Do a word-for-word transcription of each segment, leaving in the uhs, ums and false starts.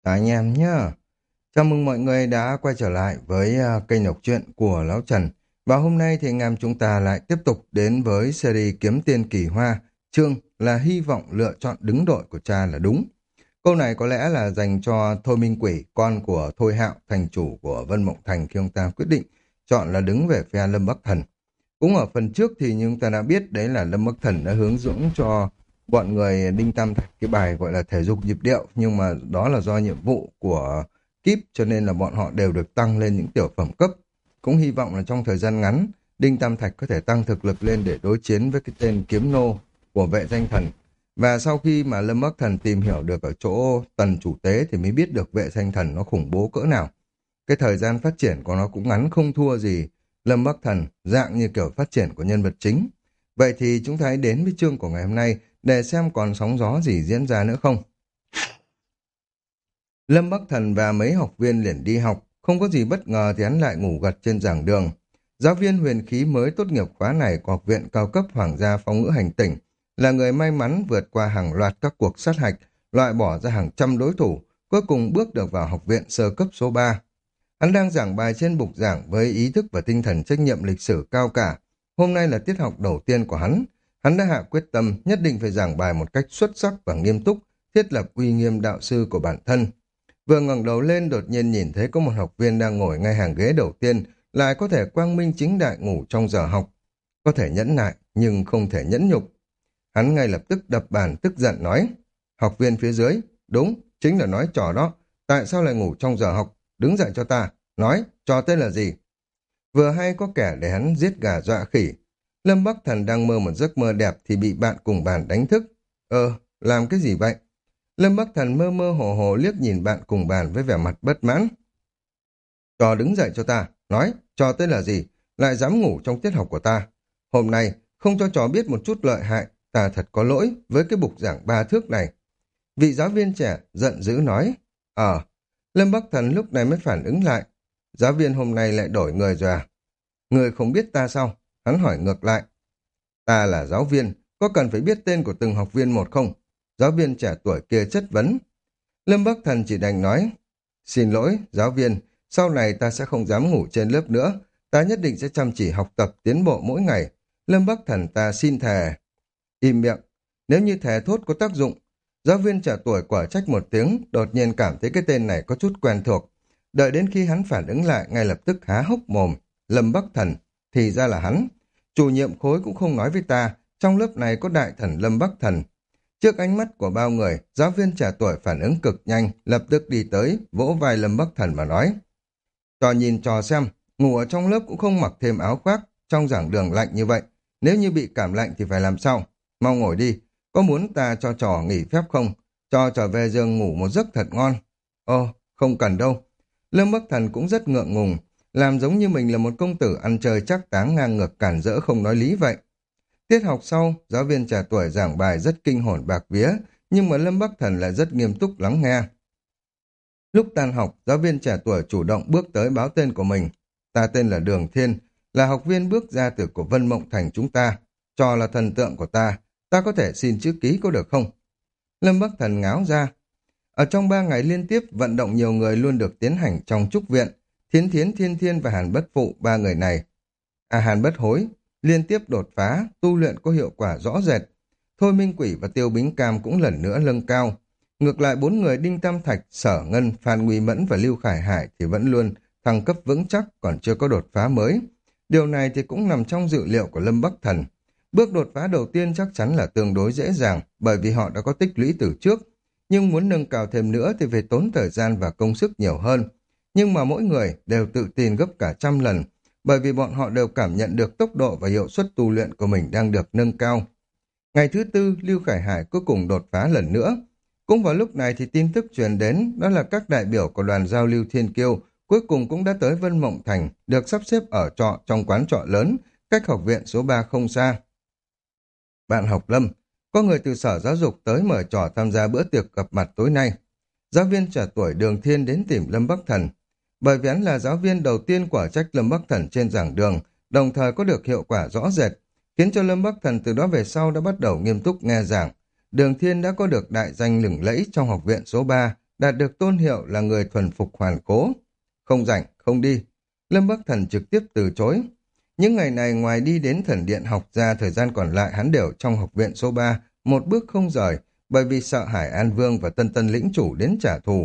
Chào anh em nhá. Chào mừng mọi người đã quay trở lại với à, kênh đọc truyện của Lão Trần. Và hôm nay thì anh em chúng ta lại tiếp tục đến với series Kiếm Tiên Kỳ Hoa, chương là hy vọng lựa chọn đứng đội của cha là đúng. Câu này có lẽ là dành cho Thôi Minh Quỷ, con của Thôi Hạo, thành chủ của Vân Mộng Thành khi ông ta quyết định chọn là đứng về phe Lâm Bắc Thần. Cũng ở phần trước thì chúng ta đã biết đấy là Lâm Bắc Thần đã hướng dẫn cho bọn người Đinh Tam Thạch cái bài gọi là thể dục nhịp điệu, nhưng mà đó là do nhiệm vụ của kíp cho nên là bọn họ đều được tăng lên những tiểu phẩm cấp. Cũng hy vọng là trong thời gian ngắn, Đinh Tam Thạch có thể tăng thực lực lên để đối chiến với cái tên kiếm nô của vệ danh thần. Và sau khi mà Lâm Bắc Thần tìm hiểu được ở chỗ tần chủ tế thì mới biết được vệ danh thần nó khủng bố cỡ nào. Cái thời gian phát triển của nó cũng ngắn không thua gì Lâm Bắc Thần, dạng như kiểu phát triển của nhân vật chính. Vậy thì chúng ta hãy đến với chương của ngày hôm nay để xem còn sóng gió gì diễn ra nữa không. Lâm Bắc Thần và mấy học viên liền đi học, không có gì bất ngờ thì hắn lại ngủ gật trên giảng đường. Giáo viên huyền khí mới tốt nghiệp khóa này của học viện cao cấp Hoàng gia Phong ngữ hành tỉnh, là người may mắn vượt qua hàng loạt các cuộc sát hạch, loại bỏ ra hàng trăm đối thủ, cuối cùng bước được vào học viện sơ cấp số ba. Hắn đang giảng bài trên bục giảng với ý thức và tinh thần trách nhiệm lịch sử cao cả. Hôm nay là tiết học đầu tiên của hắn. Hắn đã hạ quyết tâm nhất định phải giảng bài một cách xuất sắc và nghiêm túc, thiết lập uy nghiêm đạo sư của bản thân. Vừa ngẩng đầu lên đột nhiên nhìn thấy có một học viên đang ngồi ngay hàng ghế đầu tiên, lại có thể quang minh chính đại ngủ trong giờ học. Có thể nhẫn nại, nhưng không thể nhẫn nhục. Hắn ngay lập tức đập bàn tức giận nói, học viên phía dưới, đúng, chính là nói trò đó, tại sao lại ngủ trong giờ học, đứng dậy cho ta, nói, trò tên là gì? Vừa hay có kẻ để hắn giết gà dọa khỉ. Lâm Bắc Thần đang mơ một giấc mơ đẹp thì bị bạn cùng bàn đánh thức. Ờ, làm cái gì vậy? Lâm Bắc Thần mơ mơ hồ hồ liếc nhìn bạn cùng bàn với vẻ mặt bất mãn. Trò đứng dậy cho ta, nói, trò tên là gì, lại dám ngủ trong tiết học của ta. Hôm nay, không cho trò biết một chút lợi hại, ta thật có lỗi với cái bục giảng ba thước này. Vị giáo viên trẻ giận dữ nói, Ờ, Lâm Bắc Thần lúc này mới phản ứng lại. Giáo viên hôm nay lại đổi người rồi à? Người không biết ta sao? Hắn hỏi ngược lại. Ta là giáo viên, có cần phải biết tên của từng học viên một không? Giáo viên trẻ tuổi kia chất vấn. Lâm Bắc Thần chỉ đành nói, xin lỗi, giáo viên, sau này ta sẽ không dám ngủ trên lớp nữa, ta nhất định sẽ chăm chỉ học tập tiến bộ mỗi ngày. Lâm Bắc Thần ta xin thề. Im miệng, nếu như thề thốt có tác dụng. Giáo viên trẻ tuổi quả trách một tiếng, đột nhiên cảm thấy cái tên này có chút quen thuộc. Đợi đến khi hắn phản ứng lại, ngay lập tức há hốc mồm. Lâm Bắc Thần, thì ra là hắn. Chủ nhiệm khối cũng không nói với ta, trong lớp này có đại thần Lâm Bắc Thần. Trước ánh mắt của bao người, giáo viên trẻ tuổi phản ứng cực nhanh, lập tức đi tới, vỗ vai Lâm Bắc Thần mà nói. Trò nhìn trò xem, ngủ ở trong lớp cũng không mặc thêm áo khoác, trong giảng đường lạnh như vậy. Nếu như bị cảm lạnh thì phải làm sao? Mau ngồi đi, có muốn ta cho trò nghỉ phép không? Cho trở về giường ngủ một giấc thật ngon. Ồ, không cần đâu. Lâm Bắc Thần cũng rất ngượng ngùng, làm giống như mình là một công tử ăn chơi chắc táng ngang ngược cản rỡ không nói lý vậy. Tiết học sau, giáo viên trẻ tuổi giảng bài rất kinh hồn bạc vía, nhưng mà Lâm Bắc Thần lại rất nghiêm túc lắng nghe. Lúc tan học, giáo viên trẻ tuổi chủ động bước tới báo tên của mình. Ta tên là Đường Thiên, là học viên bước ra từ của Vân Mộng Thành chúng ta. Trò là thần tượng của ta, ta có thể xin chữ ký có được không? Lâm Bắc Thần ngáo ra. Ở trong ba ngày liên tiếp, vận động nhiều người luôn được tiến hành trong trúc viện. Thiến Thiến, Thiên Thiên và Hàn Bất Phụ, ba người này. À Hàn Bất Hối, liên tiếp đột phá, tu luyện có hiệu quả rõ rệt. Thôi Minh Quỷ và Tiêu Bính Cam cũng lần nữa nâng cao. Ngược lại bốn người Đinh Tam Thạch, Sở Ngân, Phan Nguy Mẫn và Lưu Khải Hải thì vẫn luôn thăng cấp vững chắc, còn chưa có đột phá mới. Điều này thì cũng nằm trong dự liệu của Lâm Bắc Thần. Bước đột phá đầu tiên chắc chắn là tương đối dễ dàng, bởi vì họ đã có tích lũy từ trước. Nhưng muốn nâng cao thêm nữa thì phải tốn thời gian và công sức nhiều hơn. Nhưng mà mỗi người đều tự tin gấp cả trăm lần, bởi vì bọn họ đều cảm nhận được tốc độ và hiệu suất tu luyện của mình đang được nâng cao. Ngày thứ tư, Lưu Khải Hải cuối cùng đột phá lần nữa. Cũng vào lúc này thì tin tức truyền đến, đó là các đại biểu của đoàn giao lưu Thiên Kiêu cuối cùng cũng đã tới Vân Mộng Thành, được sắp xếp ở trọ trong quán trọ lớn, cách học viện số ba không xa. Bạn học Lâm, có người từ sở giáo dục tới mời trò tham gia bữa tiệc gặp mặt tối nay. Giáo viên trẻ tuổi Đường Thiên đến tìm Lâm Bắc Thần. Bởi vì hắn là giáo viên đầu tiên quả trách Lâm Bắc Thần trên giảng đường, đồng thời có được hiệu quả rõ rệt, khiến cho Lâm Bắc Thần từ đó về sau đã bắt đầu nghiêm túc nghe giảng. Đường Thiên đã có được đại danh lừng lẫy trong học viện số ba, đạt được tôn hiệu là người thuần phục hoàn cố. Không rảnh, không đi. Lâm Bắc Thần trực tiếp từ chối. Những ngày này ngoài đi đến thần điện học ra, thời gian còn lại hắn đều trong học viện số ba, một bước không rời, bởi vì sợ Hải An Vương và Tân Tân lĩnh chủ đến trả thù.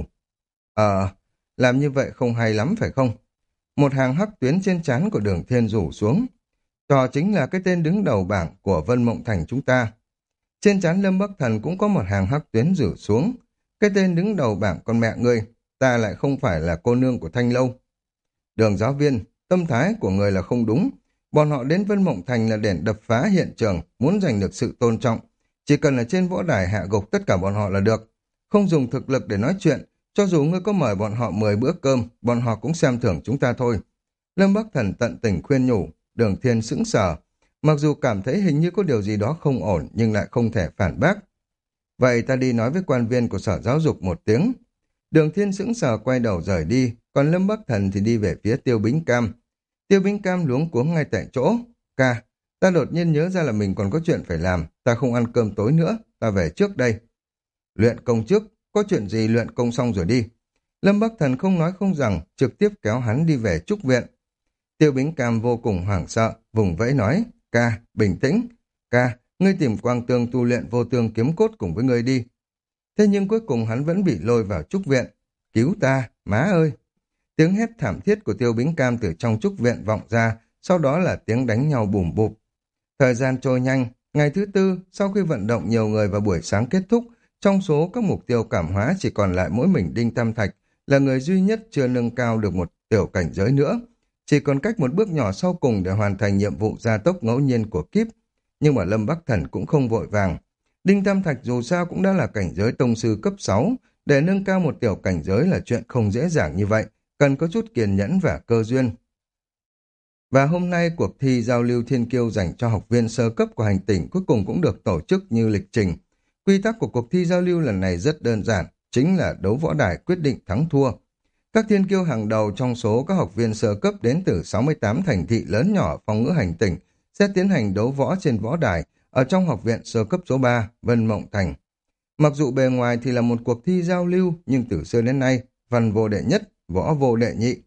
Ờ, làm như vậy không hay lắm phải không? Một hàng hắc tuyến trên trán của Đường Thiên rủ xuống. Trò chính là cái tên đứng đầu bảng của Vân Mộng Thành chúng ta. Trên trán Lâm Bắc Thần cũng có một hàng hắc tuyến rủ xuống. Cái tên đứng đầu bảng con mẹ ngươi, ta lại không phải là cô nương của Thanh Lâu. Đường giáo viên, tâm thái của người là không đúng. Bọn họ đến Vân Mộng Thành là để đập phá hiện trường, muốn giành được sự tôn trọng. Chỉ cần là trên võ đài hạ gục tất cả bọn họ là được. Không dùng thực lực để nói chuyện, cho dù ngươi có mời bọn họ mười bữa cơm, bọn họ cũng xem thưởng chúng ta thôi. Lâm Bắc Thần tận tình khuyên nhủ, Đường Thiên sững sờ. Mặc dù cảm thấy hình như có điều gì đó không ổn, nhưng lại không thể phản bác. Vậy ta đi nói với quan viên của sở giáo dục một tiếng. Đường Thiên sững sờ quay đầu rời đi, còn Lâm Bắc Thần thì đi về phía Tiêu Bính Cam. Tiêu Bính Cam luống cuống ngay tại chỗ. Ca, ta đột nhiên nhớ ra là mình còn có chuyện phải làm, ta không ăn cơm tối nữa, ta về trước đây. Luyện công trước, có chuyện gì luyện công xong rồi đi. Lâm Bắc Thần không nói không rằng, trực tiếp kéo hắn đi về trúc viện. Tiêu Bính Cam vô cùng hoảng sợ, vùng vẫy nói, ca, bình tĩnh, ca, ngươi tìm Quang Tương tu luyện vô tương kiếm cốt cùng với ngươi đi. Thế nhưng cuối cùng hắn vẫn bị lôi vào trúc viện. Cứu ta, má ơi! Tiếng hét thảm thiết của Tiêu Bính Cam từ trong trúc viện vọng ra, sau đó là tiếng đánh nhau bùm bụp. Thời gian trôi nhanh, ngày thứ tư, sau khi vận động nhiều người vào buổi sáng kết thúc, trong số các mục tiêu cảm hóa chỉ còn lại mỗi mình Đinh Tam Thạch, là người duy nhất chưa nâng cao được một tiểu cảnh giới nữa. Chỉ còn cách một bước nhỏ sau cùng để hoàn thành nhiệm vụ gia tốc ngẫu nhiên của kíp. Nhưng mà Lâm Bắc Thần cũng không vội vàng. Đinh Tam Thạch dù sao cũng đã là cảnh giới tông sư cấp sáu, để nâng cao một tiểu cảnh giới là chuyện không dễ dàng như vậy, cần có chút kiên nhẫn và cơ duyên. Và hôm nay cuộc thi giao lưu thiên kiêu dành cho học viên sơ cấp của hành tỉnh cuối cùng cũng được tổ chức như lịch trình. Quy tắc của cuộc thi giao lưu lần này rất đơn giản, chính là đấu võ đài quyết định thắng thua. Các thiên kiêu hàng đầu trong số các học viên sơ cấp đến từ sáu mươi tám thành thị lớn nhỏ phong ngữ hành tỉnh sẽ tiến hành đấu võ trên võ đài ở trong học viện sơ cấp số ba, Vân Mộng Thành. Mặc dù bề ngoài thì là một cuộc thi giao lưu, nhưng từ xưa đến nay, văn vô đệ nhất, võ vô đệ nhị.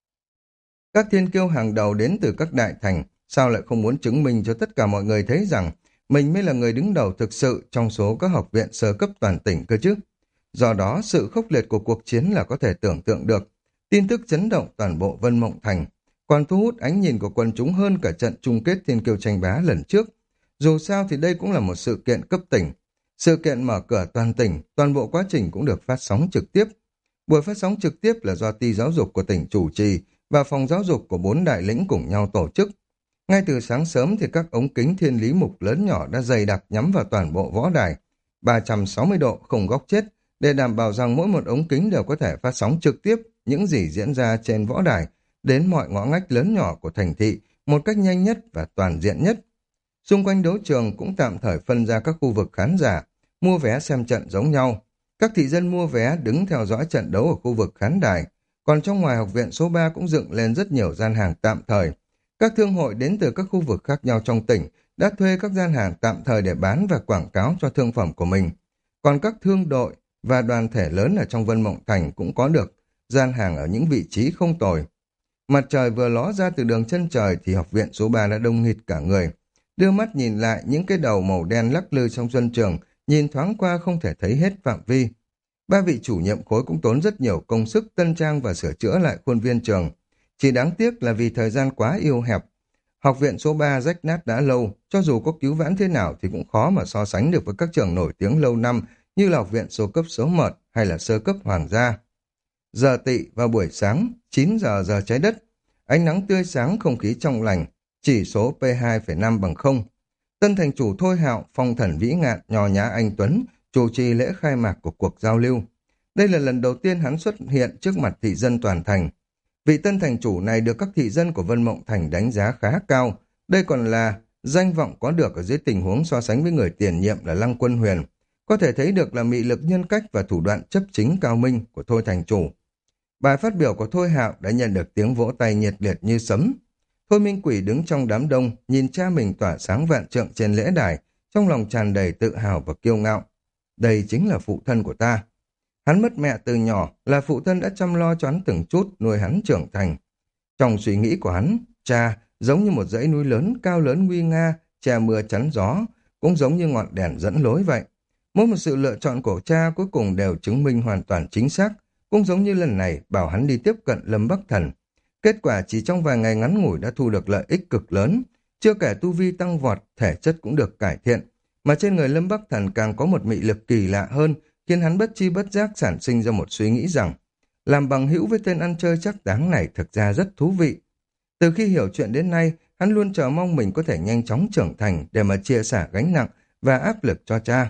Các thiên kiêu hàng đầu đến từ các đại thành, sao lại không muốn chứng minh cho tất cả mọi người thấy rằng mình mới là người đứng đầu thực sự trong số các học viện sơ cấp toàn tỉnh cơ chứ. Do đó, sự khốc liệt của cuộc chiến là có thể tưởng tượng được. Tin tức chấn động toàn bộ Vân Mộng Thành, còn thu hút ánh nhìn của quần chúng hơn cả trận chung kết thiên kiêu tranh bá lần trước. Dù sao thì đây cũng là một sự kiện cấp tỉnh. Sự kiện mở cửa toàn tỉnh, toàn bộ quá trình cũng được phát sóng trực tiếp. Buổi phát sóng trực tiếp là do ty giáo dục của tỉnh chủ trì và phòng giáo dục của bốn đại lĩnh cùng nhau tổ chức. Ngay từ sáng sớm thì các ống kính thiên lý mục lớn nhỏ đã dày đặc nhắm vào toàn bộ võ đài, ba trăm sáu mươi độ không góc chết, để đảm bảo rằng mỗi một ống kính đều có thể phát sóng trực tiếp những gì diễn ra trên võ đài đến mọi ngõ ngách lớn nhỏ của thành thị một cách nhanh nhất và toàn diện nhất. Xung quanh đấu trường cũng tạm thời phân ra các khu vực khán giả, mua vé xem trận giống nhau. Các thị dân mua vé đứng theo dõi trận đấu ở khu vực khán đài, còn trong ngoài học viện số ba cũng dựng lên rất nhiều gian hàng tạm thời. Các thương hội đến từ các khu vực khác nhau trong tỉnh đã thuê các gian hàng tạm thời để bán và quảng cáo cho thương phẩm của mình. Còn các thương đội và đoàn thể lớn ở trong Vân Mộng Thành cũng có được gian hàng ở những vị trí không tồi. Mặt trời vừa ló ra từ đường chân trời thì học viện số ba đã đông nghịt cả người. Đưa mắt nhìn lại những cái đầu màu đen lắc lư trong sân trường, nhìn thoáng qua không thể thấy hết phạm vi. Ba vị chủ nhiệm khối cũng tốn rất nhiều công sức tân trang và sửa chữa lại khuôn viên trường. Chỉ đáng tiếc là vì thời gian quá eo hẹp. Học viện số ba rách nát đã lâu, cho dù có cứu vãn thế nào thì cũng khó mà so sánh được với các trường nổi tiếng lâu năm như là học viện số cấp số một hay là sơ cấp hoàng gia. Giờ tỵ vào buổi sáng, chín giờ giờ trái đất. Ánh nắng tươi sáng, không khí trong lành, chỉ số P hai phẩy năm bằng không. Tân thành chủ Thôi Hạo, phong thần vĩ ngạn, nho nhã anh Tuấn, chủ trì lễ khai mạc của cuộc giao lưu. Đây là lần đầu tiên hắn xuất hiện trước mặt thị dân toàn thành. Vị tân thành chủ này được các thị dân của Vân Mộng Thành đánh giá khá cao. Đây còn là danh vọng có được ở dưới tình huống so sánh với người tiền nhiệm là Lăng Quân Huyền. Có thể thấy được là mị lực nhân cách và thủ đoạn chấp chính cao minh của Thôi thành chủ. Bài phát biểu của Thôi Hạo đã nhận được tiếng vỗ tay nhiệt liệt như sấm. Thôi Minh Quỷ đứng trong đám đông, nhìn cha mình tỏa sáng vạn trượng trên lễ đài, trong lòng tràn đầy tự hào và kiêu ngạo. Đây chính là phụ thân của ta. Hắn mất mẹ từ nhỏ, là phụ thân đã chăm lo cho hắn từng chút, nuôi hắn trưởng thành. Trong suy nghĩ của hắn, cha giống như một dãy núi lớn, cao lớn nguy nga, che mưa chắn gió, cũng giống như ngọn đèn dẫn lối vậy. Mỗi một sự lựa chọn của cha cuối cùng đều chứng minh hoàn toàn chính xác, cũng giống như lần này bảo hắn đi tiếp cận Lâm Bắc Thần. Kết quả chỉ trong vài ngày ngắn ngủi đã thu được lợi ích cực lớn, chưa kể tu vi tăng vọt, thể chất cũng được cải thiện, mà trên người Lâm Bắc Thần càng có một mị lực kỳ lạ hơn, khiến hắn bất chi bất giác sản sinh ra một suy nghĩ rằng làm bằng hữu với tên ăn chơi chắc đáng này thực ra rất thú vị. Từ khi hiểu chuyện đến nay, hắn luôn chờ mong mình có thể nhanh chóng trưởng thành để mà chia sẻ gánh nặng và áp lực cho cha.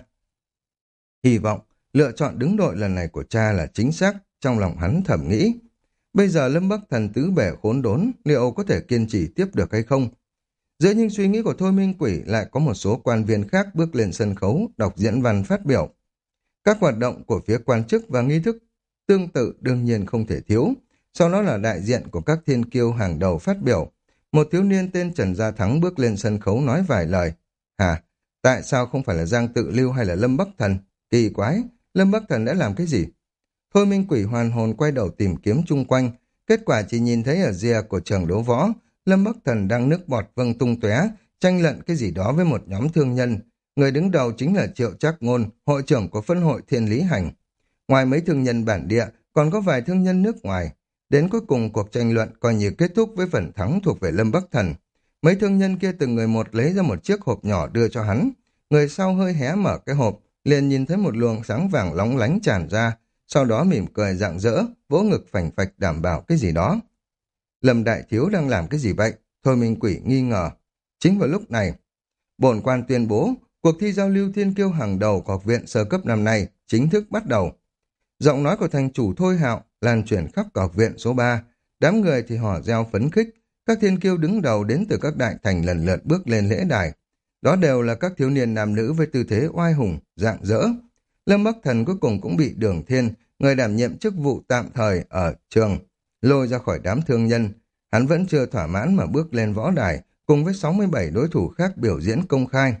Hy vọng, lựa chọn đứng đội lần này của cha là chính xác, trong lòng hắn thầm nghĩ. Bây giờ Lâm Bắc Thần tứ bể khốn đốn, liệu có thể kiên trì tiếp được hay không? Giữa những suy nghĩ của Thôi Minh Quỷ lại có một số quan viên khác bước lên sân khấu, đọc diễn văn phát biểu. Các hoạt động của phía quan chức và nghi thức tương tự đương nhiên không thể thiếu. Sau đó là đại diện của các thiên kiêu hàng đầu phát biểu. Một thiếu niên tên Trần Gia Thắng bước lên sân khấu nói vài lời. Hả? Tại sao không phải là Giang Tự Lưu hay là Lâm Bắc Thần? Kỳ quái, Lâm Bắc Thần đã làm cái gì? Thôi Minh Quỷ hoàn hồn quay đầu tìm kiếm chung quanh. Kết quả chỉ nhìn thấy ở rìa của trường đấu võ, Lâm Bắc Thần đang nước bọt vâng tung tóe, tranh luận cái gì đó với một nhóm thương nhân. Người đứng đầu chính là Triệu Trác Ngôn, hội trưởng của phân hội Thiên Lý Hành. Ngoài mấy thương nhân bản địa, còn có vài thương nhân nước ngoài. Đến cuối cùng cuộc tranh luận coi như kết thúc với phần thắng thuộc về Lâm Bắc Thần. Mấy thương nhân kia từng người một lấy ra một chiếc hộp nhỏ đưa cho hắn. Người sau hơi hé mở cái hộp, liền nhìn thấy một luồng sáng vàng lóng lánh tràn ra, sau đó mỉm cười rạng rỡ, vỗ ngực phành phạch đảm bảo cái gì đó. Lâm Đại Thiếu đang làm cái gì vậy? Thôi Minh Quỷ nghi ngờ. Chính vào lúc này, bổn quan tuyên bố cuộc thi giao lưu thiên kiêu hàng đầu của học viện sơ cấp năm nay chính thức bắt đầu. Giọng nói của thành chủ Thôi Hạo lan truyền khắp cả học viện số ba. Đám người thì hò reo phấn khích. Các thiên kiêu đứng đầu đến từ các đại thành lần lượt bước lên lễ đài. Đó đều là các thiếu niên nam nữ với tư thế oai hùng, rạng rỡ. Lâm Bắc Thần cuối cùng cũng bị Đường Thiên, người đảm nhiệm chức vụ tạm thời ở trường, lôi ra khỏi đám thương nhân. Hắn vẫn chưa thỏa mãn mà bước lên võ đài, cùng với sáu mươi bảy đối thủ khác biểu diễn công khai.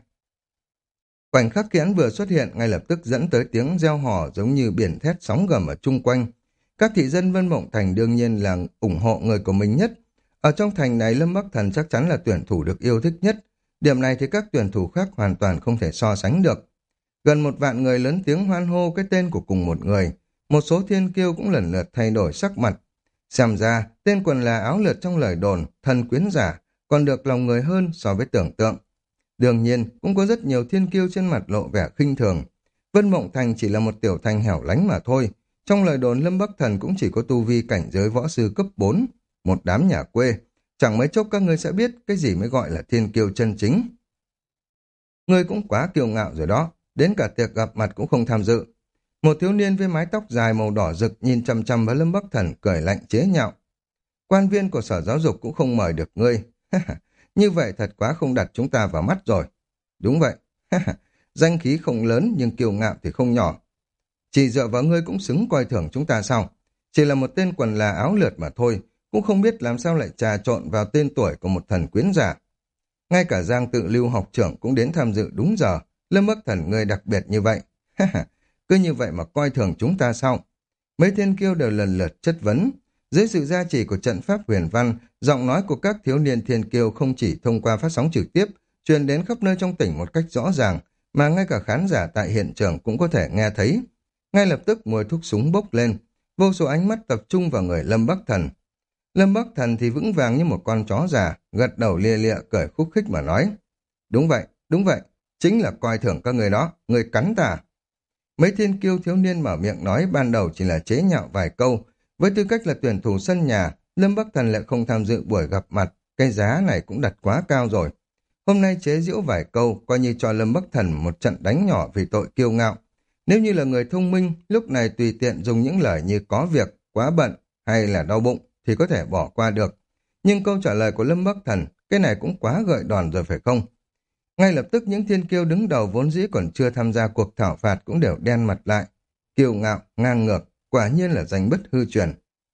Khoảnh khắc khi hắn vừa xuất hiện, ngay lập tức dẫn tới tiếng reo hò giống như biển thét sóng gầm ở chung quanh. Các thị dân Vân Mộng Thành đương nhiên là ủng hộ người của mình nhất. Ở trong thành này, Lâm Bắc Thần chắc chắn là tuyển thủ được yêu thích nhất. Điểm này thì các tuyển thủ khác hoàn toàn không thể so sánh được. Gần một vạn người lớn tiếng hoan hô cái tên của cùng một người. Một số thiên kiêu cũng lần lượt thay đổi sắc mặt. Xem ra, tên quần là áo lượt trong lời đồn, thần quyến giả, còn được lòng người hơn so với tưởng tượng. Đương nhiên, cũng có rất nhiều thiên kiêu trên mặt lộ vẻ khinh thường. Vân Mộng Thành chỉ là một tiểu thành hẻo lánh mà thôi. Trong lời đồn Lâm Bắc Thần cũng chỉ có tu vi cảnh giới võ sư cấp bốn, một đám nhà quê. Chẳng mấy chốc các ngươi sẽ biết cái gì mới gọi là thiên kiêu chân chính. Ngươi cũng quá kiêu ngạo rồi đó, đến cả tiệc gặp mặt cũng không tham dự. Một thiếu niên với mái tóc dài màu đỏ rực nhìn chằm chằm vào Lâm Bắc Thần cười lạnh chế nhạo. Quan viên của sở giáo dục cũng không mời được ngươi. Như vậy thật quá không đặt chúng ta vào mắt rồi. Đúng vậy. Danh khí không lớn nhưng kiêu ngạo thì không nhỏ. Chỉ dựa vào ngươi cũng xứng coi thường chúng ta sao? Chỉ là một tên quần là áo lượt mà thôi, cũng không biết làm sao lại trà trộn vào tên tuổi của một thần quyến giả. Ngay cả Giang Tự Lưu học trưởng cũng đến tham dự đúng giờ. Lâm Bắc Thần ngươi đặc biệt như vậy. Cứ như vậy mà coi thường chúng ta sao? Mấy thiên kiêu đều lần lượt chất vấn. Dưới sự gia trì của trận pháp huyền văn, giọng nói của các thiếu niên thiên kiêu không chỉ thông qua phát sóng trực tiếp, truyền đến khắp nơi trong tỉnh một cách rõ ràng, mà ngay cả khán giả tại hiện trường cũng có thể nghe thấy. Ngay lập tức mùi thuốc súng bốc lên, vô số ánh mắt tập trung vào người Lâm Bắc Thần. Lâm Bắc Thần thì vững vàng như một con chó già, gật đầu lia lịa cười khúc khích mà nói. Đúng vậy, đúng vậy, chính là coi thường các người đó, người cắn ta. Mấy thiên kiêu thiếu niên mở miệng nói ban đầu chỉ là chế nhạo vài câu. Với tư cách là tuyển thủ sân nhà, Lâm Bắc Thần lại không tham dự buổi gặp mặt, cái giá này cũng đặt quá cao rồi. Hôm nay chế giễu vài câu, coi như cho Lâm Bắc Thần một trận đánh nhỏ vì tội kiêu ngạo. Nếu như là người thông minh, lúc này tùy tiện dùng những lời như có việc, quá bận hay là đau bụng thì có thể bỏ qua được. Nhưng câu trả lời của Lâm Bắc Thần, cái này cũng quá gợi đòn rồi phải không? Ngay lập tức những thiên kiêu đứng đầu vốn dĩ còn chưa tham gia cuộc thảo phạt cũng đều đen mặt lại. Kiêu ngạo, ngang ngược, quả nhiên là danh bất hư truyền.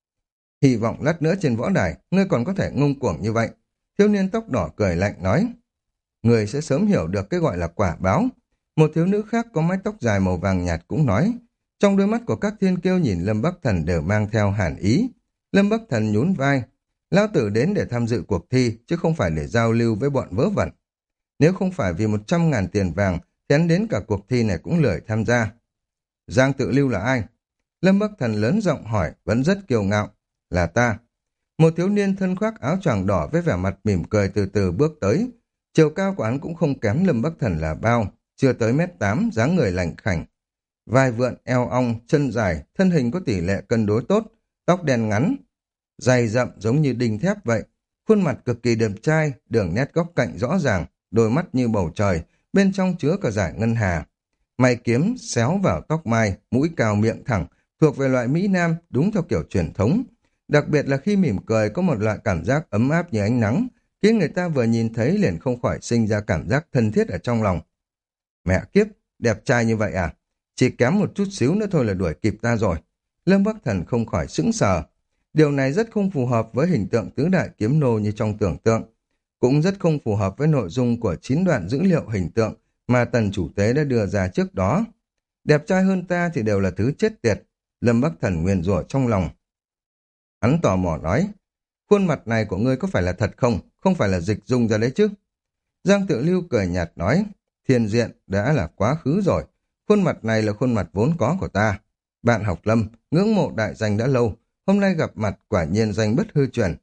Hy vọng lát nữa trên võ đài, ngươi còn có thể ngông cuồng như vậy. Thiếu niên tóc đỏ cười lạnh nói. Ngươi sẽ sớm hiểu được cái gọi là quả báo. Một thiếu nữ khác có mái tóc dài màu vàng nhạt cũng nói. Trong đôi mắt của các thiên kiêu nhìn Lâm Bắc Thần đều mang theo hàn ý. Lâm Bắc Thần nhún vai. Lão tử đến để tham dự cuộc thi, chứ không phải để giao lưu với bọn vớ vẩn. Nếu không phải vì một trăm ngàn tiền vàng, thì hắn đến cả cuộc thi này cũng lười tham gia. Giang Tự Lưu là ai? Lâm Bắc Thần lớn giọng hỏi, vẫn rất kiêu ngạo. Là ta. Một thiếu niên thân khoác áo choàng đỏ với vẻ mặt mỉm cười từ từ bước tới. Chiều cao của hắn cũng không kém Lâm Bắc Thần là bao, chưa tới mét tám, dáng người lành khảnh. Vai vượn, eo ong, chân dài, thân hình có tỷ lệ cân đối tốt, tóc đen ngắn, dày rậm giống như đinh thép vậy. Khuôn mặt cực kỳ đẹp trai, đường nét góc cạnh rõ ràng, đôi mắt như bầu trời, bên trong chứa cả dải ngân hà. Mày kiếm xéo vào tóc mai, mũi cao miệng thẳng, thuộc về loại Mỹ Nam đúng theo kiểu truyền thống. Đặc biệt là khi mỉm cười có một loại cảm giác ấm áp như ánh nắng, khiến người ta vừa nhìn thấy liền không khỏi sinh ra cảm giác thân thiết ở trong lòng. Mẹ kiếp, đẹp trai như vậy à? Chỉ kém một chút xíu nữa thôi là đuổi kịp ta rồi. Lâm Bắc Thần không khỏi sững sờ. Điều này rất không phù hợp với hình tượng tứ đại kiếm nô như trong tưởng tượng. Cũng rất không phù hợp với nội dung của chín đoạn dữ liệu hình tượng mà tần chủ tế đã đưa ra trước đó. Đẹp trai hơn ta thì đều là thứ chết tiệt. Lâm Bắc Thần nguyền rủa trong lòng. Hắn tò mò nói, khuôn mặt này của ngươi có phải là thật không? Không phải là dịch dung ra đấy chứ? Giang Tự Lưu cười nhạt nói, thiên diện đã là quá khứ rồi. Khuôn mặt này là khuôn mặt vốn có của ta. Bạn học Lâm, ngưỡng mộ đại danh đã lâu, hôm nay gặp mặt quả nhiên danh bất hư truyền.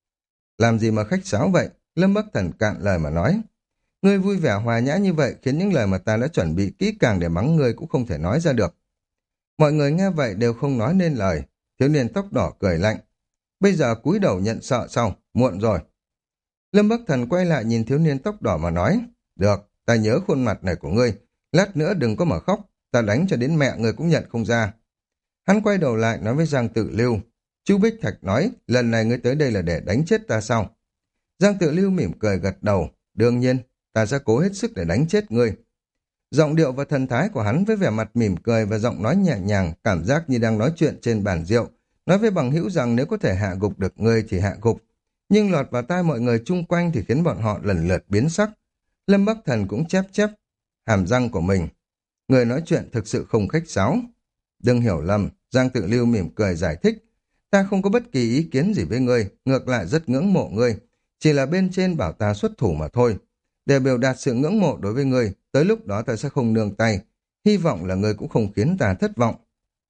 Làm gì mà khách sáo vậy? Lâm Bắc Thần cạn lời mà nói. Ngươi vui vẻ hòa nhã như vậy khiến những lời mà ta đã chuẩn bị kỹ càng để mắng ngươi cũng không thể nói ra được. Mọi người nghe vậy đều không nói nên lời. Thiếu niên tóc đỏ cười lạnh. Bây giờ cúi đầu nhận sợ xong, muộn rồi. Lâm Bắc Thần quay lại nhìn thiếu niên tóc đỏ mà nói. Được, ta nhớ khuôn mặt này của ngươi. Lát nữa đừng có mà khóc, ta đánh cho đến mẹ ngươi cũng nhận không ra. Hắn quay đầu lại nói với Giang Tự Lưu. Chú Bích Thạch nói, lần này ngươi tới đây là để đánh chết ta sao? Giang Tự Lưu mỉm cười gật đầu. Đương nhiên, ta sẽ cố hết sức để đánh chết ngươi. Giọng điệu và thần thái của hắn với vẻ mặt mỉm cười và giọng nói nhẹ nhàng, cảm giác như đang nói chuyện trên bàn rượu. Nói với bằng hữu rằng nếu có thể hạ gục được ngươi thì hạ gục. Nhưng lọt vào tai mọi người chung quanh thì khiến bọn họ lần lượt biến sắc. Lâm Bắc Thần cũng chép chép hàm răng của mình. Người nói chuyện thực sự không khách sáo. Đừng hiểu lầm, Giang Tự Lưu mỉm cười giải thích. Ta không có bất kỳ ý kiến gì với ngươi, ngược lại rất ngưỡng mộ ngươi. Chỉ là bên trên bảo ta xuất thủ mà thôi. Để biểu đạt sự ngưỡng mộ đối với ngươi, tới lúc đó ta sẽ không nương tay. Hy vọng là ngươi cũng không khiến ta thất vọng.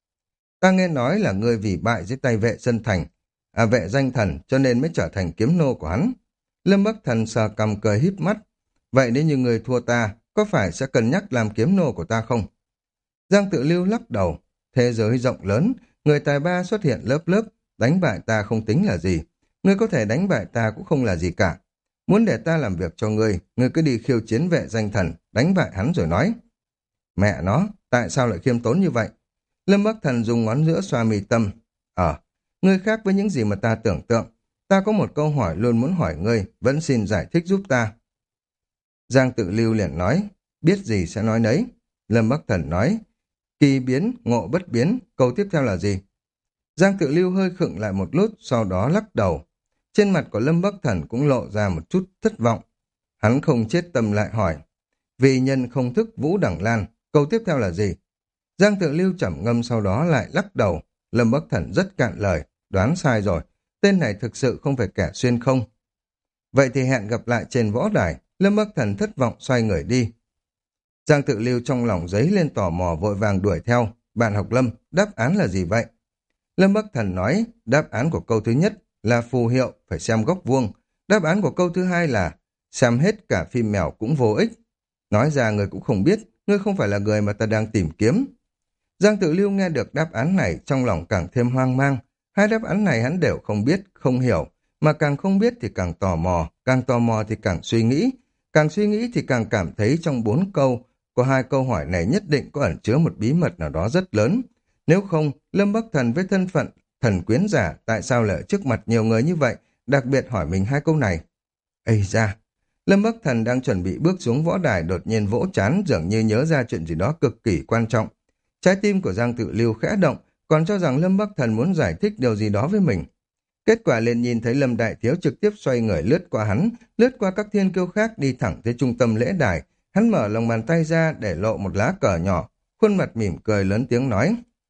Ta nghe nói là ngươi vì bại dưới tay vệ dân thành, à vệ danh thần cho nên mới trở thành kiếm nô của hắn. Lâm Bắc Thần sờ cằm cười híp mắt. Vậy nếu như ngươi thua ta, có phải sẽ cân nhắc làm kiếm nô của ta không? Giang Tự Lưu lắc đầu. Thế giới rộng lớn, người tài ba xuất hiện lớp lớp, đánh bại ta không tính là gì. Ngươi có thể đánh bại ta cũng không là gì cả. Muốn để ta làm việc cho ngươi, ngươi cứ đi khiêu chiến vệ danh thần, đánh bại hắn rồi nói. Mẹ nó, tại sao lại khiêm tốn như vậy? Lâm Bắc Thần dùng ngón giữa xoa mi tâm. Ờ, ngươi khác với những gì mà ta tưởng tượng. Ta có một câu hỏi luôn muốn hỏi ngươi, vẫn xin giải thích giúp ta. Giang Tự Lưu liền nói, biết gì sẽ nói nấy. Lâm Bắc Thần nói, kỳ biến, ngộ bất biến, câu tiếp theo là gì? Giang Tự Lưu hơi khựng lại một lúc, sau đó lắc đầu. Trên mặt của Lâm Bắc Thần cũng lộ ra một chút thất vọng. Hắn không chết tâm lại hỏi, vì nhân không thức Vũ Đẳng Lan, câu tiếp theo là gì? Giang Tự Lưu trầm ngâm sau đó lại lắc đầu. Lâm Bắc Thần rất cạn lời, đoán sai rồi, tên này thực sự không phải kẻ xuyên không. Vậy thì hẹn gặp lại trên võ đài. Lâm Bắc Thần thất vọng xoay người đi. Giang Tự Lưu trong lòng giấy lên tò mò vội vàng đuổi theo. Bạn học Lâm, đáp án là gì vậy? Lâm Bắc Thần nói, đáp án của câu thứ nhất là phù hiệu, phải xem góc vuông. Đáp án của câu thứ hai là xem hết cả phim mèo cũng vô ích. Nói ra người cũng không biết, ngươi không phải là người mà ta đang tìm kiếm. Giang Tự Lưu nghe được đáp án này trong lòng càng thêm hoang mang. Hai đáp án này hắn đều không biết, không hiểu, mà càng không biết thì càng tò mò, càng tò mò thì càng suy nghĩ, càng suy nghĩ thì càng cảm thấy trong bốn câu, có hai câu hỏi này nhất định có ẩn chứa một bí mật nào đó rất lớn. Nếu không, Lâm Bắc Thần với thân phận thần quyến giả tại sao lại ở trước mặt nhiều người như vậy, đặc biệt hỏi mình hai câu này. Ây da! Lâm Bắc Thần đang chuẩn bị bước xuống võ đài đột nhiên vỗ trán dường như nhớ ra chuyện gì đó cực kỳ quan trọng. Trái tim của Giang Tự Lưu khẽ động, còn cho rằng Lâm Bắc Thần muốn giải thích điều gì đó với mình. Kết quả liền nhìn thấy Lâm Đại Thiếu trực tiếp xoay người lướt qua hắn, lướt qua các thiên kiêu khác đi thẳng tới trung tâm lễ đài. Hắn mở lòng bàn tay ra để lộ một lá cờ nhỏ, khuôn mặt mỉm cười lớn tiếng nói,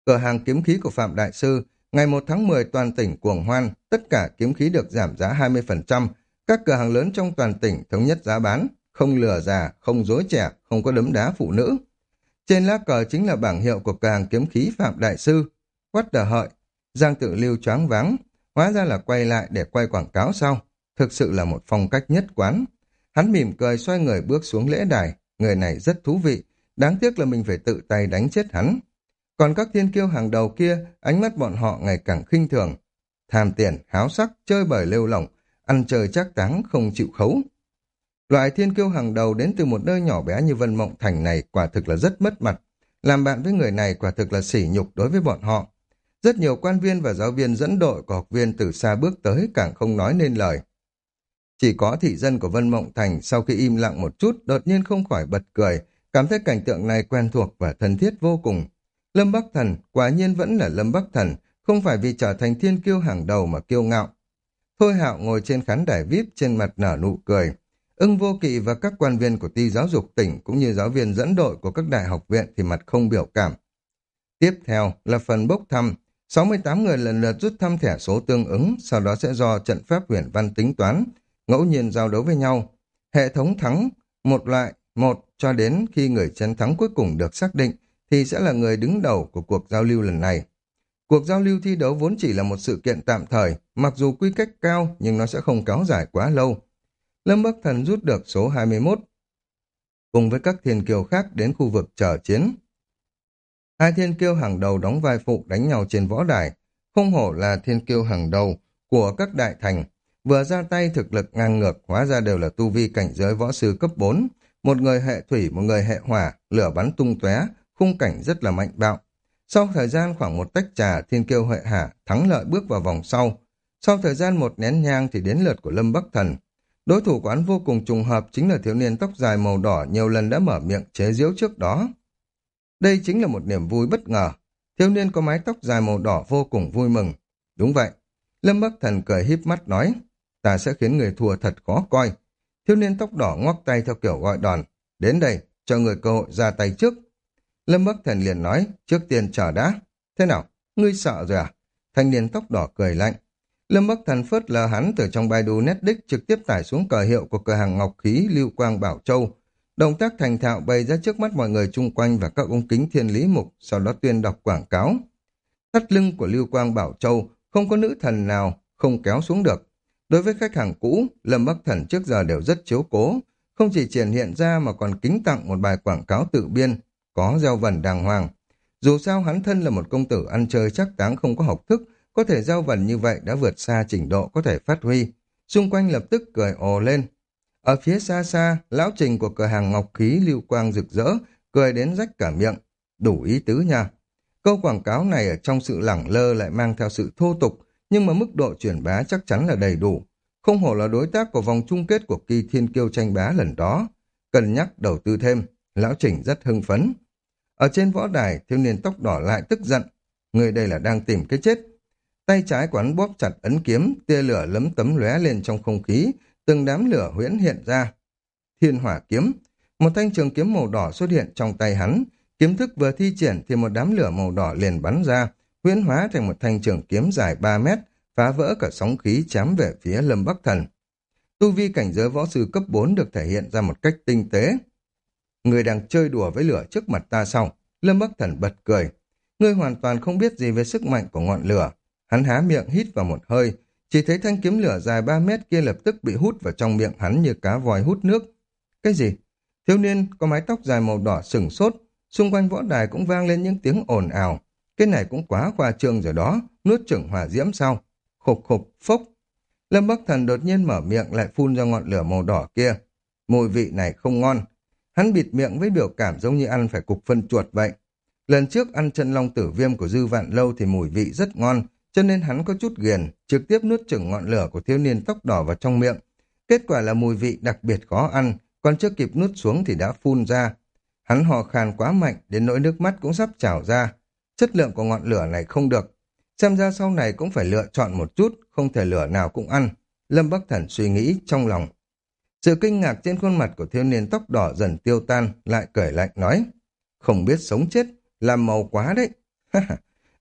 Cửa hàng kiếm khí của Phạm Đại Sư, ngày một tháng mười toàn tỉnh cuồng hoan, tất cả kiếm khí được giảm giá hai mươi phần trăm. Các cửa hàng lớn trong toàn tỉnh thống nhất giá bán, không lừa già, không dối trẻ, không có đấm đá phụ nữ. Trên lá cờ chính là bảng hiệu của cửa hàng kiếm khí Phạm Đại Sư. Quát đờ hợi, Giang Tự Lưu choáng váng, hóa ra là quay lại để quay quảng cáo sau. Thực sự là một phong cách nhất quán. Hắn mỉm cười xoay người bước xuống lễ đài, người này rất thú vị, đáng tiếc là mình phải tự tay đánh chết hắn. Còn các thiên kiêu hàng đầu kia, ánh mắt bọn họ ngày càng khinh thường. Tham tiền, háo sắc, chơi bời lêu lỏng, ăn chơi trác táng, không chịu khấu. Loại thiên kiêu hàng đầu đến từ một nơi nhỏ bé như Vân Mộng Thành này quả thực là rất mất mặt. Làm bạn với người này quả thực là sỉ nhục đối với bọn họ. Rất nhiều quan viên và giáo viên dẫn đội của học viên từ xa bước tới càng không nói nên lời. Chỉ có thị dân của Vân Mộng Thành sau khi im lặng một chút đột nhiên không khỏi bật cười, cảm thấy cảnh tượng này quen thuộc và thân thiết vô cùng. Lâm Bắc Thần quả nhiên vẫn là Lâm Bắc Thần, không phải vì trở thành thiên kiêu hàng đầu mà kiêu ngạo. Thôi Hạo ngồi trên khán đài vi ai pi trên mặt nở nụ cười. Ưng Vô Kỵ và các quan viên của ty giáo dục tỉnh cũng như giáo viên dẫn đội của các đại học viện thì mặt không biểu cảm. Tiếp theo là phần bốc thăm. sáu mươi tám người lần lượt rút thăm thẻ số tương ứng, sau đó sẽ do trận pháp huyền văn tính toán, ngẫu nhiên giao đấu với nhau. Hệ thống thắng một loại một cho đến khi người chiến thắng cuối cùng được xác định thì sẽ là người đứng đầu của cuộc giao lưu lần này. Cuộc giao lưu thi đấu vốn chỉ là một sự kiện tạm thời, mặc dù quy cách cao nhưng nó sẽ không kéo dài quá lâu. Lâm Bắc Thần rút được số hai mươi mốt, cùng với các thiên kiêu khác đến khu vực chờ chiến. Hai thiên kiêu hàng đầu đóng vai phụ đánh nhau trên võ đài, không hổ là thiên kiêu hàng đầu của các đại thành. Vừa ra tay thực lực ngang ngược, hóa ra đều là tu vi cảnh giới võ sư cấp bốn. Một người hệ thủy, một người hệ hỏa, lửa bắn tung tóe, khung cảnh rất là mạnh bạo. Sau thời gian khoảng một tách trà, thiên kiêu hệ hạ thắng lợi bước vào vòng sau. Sau thời gian một nén nhang thì đến lượt của Lâm Bắc Thần. Đối thủ của hắn vô cùng trùng hợp chính là thiếu niên tóc dài màu đỏ nhiều lần đã mở miệng chế giễu trước đó. Đây chính là một niềm vui bất ngờ. Thiếu niên có mái tóc dài màu đỏ vô cùng vui mừng. Đúng vậy. Lâm Bắc Thần cười híp mắt nói, ta sẽ khiến người thua thật khó coi. Thiếu niên tóc đỏ ngoắc tay theo kiểu gọi đòn. Đến đây, cho người cơ hội ra tay trước. Lâm Bắc Thần liền nói, trước tiên chờ đã. Thế nào, ngươi sợ rồi à? Thanh niên tóc đỏ cười lạnh. Lâm Bắc Thần phớt lờ hắn từ trong Baidu Netdisk trực tiếp tải xuống cờ hiệu của cửa hàng ngọc khí Lưu Quang Bảo Châu. Động tác thành thạo bày ra trước mắt mọi người chung quanh và các ống kính thiên lý mục, sau đó tuyên đọc quảng cáo. Thắt lưng của Lưu Quang Bảo Châu không có nữ thần nào không kéo xuống được. Đối với khách hàng cũ, Lâm Bắc Thần trước giờ đều rất chiếu cố, không chỉ triển hiện ra mà còn kính tặng một bài quảng cáo tự biên, có gieo vần đàng hoàng. Dù sao hắn thân là một công tử ăn chơi chắc táng không có học thức, có thể gieo vần như vậy đã vượt xa trình độ có thể phát huy. Xung quanh lập tức cười ồ lên. Ở phía xa xa, lão Trình của cửa hàng ngọc khí Lưu Quang rực rỡ, cười đến rách cả miệng. Đủ ý tứ nha. Câu quảng cáo này ở trong sự lẳng lơ lại mang theo sự thô tục, nhưng mà mức độ truyền bá chắc chắn là đầy đủ. Không hổ là đối tác của vòng chung kết của kỳ thiên kiêu tranh bá lần đó. Cân nhắc đầu tư thêm, lão Trình rất hưng phấn. Ở trên võ đài, thiếu niên tóc đỏ lại tức giận. Người đây là đang tìm cái chết. Tay trái của hắn bóp chặt ấn kiếm, tia lửa lấm tấm lóe lên trong không khí, từng đám lửa huyễn hiện ra. Thiên hỏa kiếm, một thanh trường kiếm màu đỏ xuất hiện trong tay hắn. Kiếm thức vừa thi triển thì một đám lửa màu đỏ liền bắn ra, huyễn hóa thành một thanh trường kiếm dài ba mét, phá vỡ cả sóng khí chém về phía Lâm Bắc Thần. Tu vi cảnh giới võ sư cấp bốn được thể hiện ra một cách tinh tế. Người đang chơi đùa với lửa trước mặt ta sao? Lâm Bắc Thần bật cười. Ngươi hoàn toàn không biết gì về sức mạnh của ngọn lửa. Hắn há miệng hít vào một hơi, chỉ thấy thanh kiếm lửa dài ba mét kia lập tức bị hút vào trong miệng hắn như cá voi hút nước. Cái gì? Thiếu niên có mái tóc dài màu đỏ sừng sốt, xung quanh võ đài cũng vang lên những tiếng ồn ào. Cái này cũng quá khoa trương rồi đó, nuốt chửng hỏa diễm sao? Khục khục, phốc. Lâm Bắc Thần đột nhiên mở miệng lại phun ra ngọn lửa màu đỏ kia. Mùi vị này không ngon. Hắn bịt miệng với biểu cảm giống như ăn phải cục phân chuột vậy. Lần trước ăn chân long tử viêm của Dư Vạn Lâu thì mùi vị rất ngon, cho nên hắn có chút ghiền, trực tiếp nuốt chửng ngọn lửa của thiếu niên tóc đỏ vào trong miệng. Kết quả là mùi vị đặc biệt khó ăn, còn chưa kịp nuốt xuống thì đã phun ra. Hắn hò khan quá mạnh, đến nỗi nước mắt cũng sắp trào ra. Chất lượng của ngọn lửa này không được. Xem ra sau này cũng phải lựa chọn một chút, không thể lửa nào cũng ăn. Lâm Bắc Thần suy nghĩ trong lòng. Sự kinh ngạc trên khuôn mặt của thiếu niên tóc đỏ dần tiêu tan, lại cười lạnh nói. Không biết sống chết, làm màu quá đấy.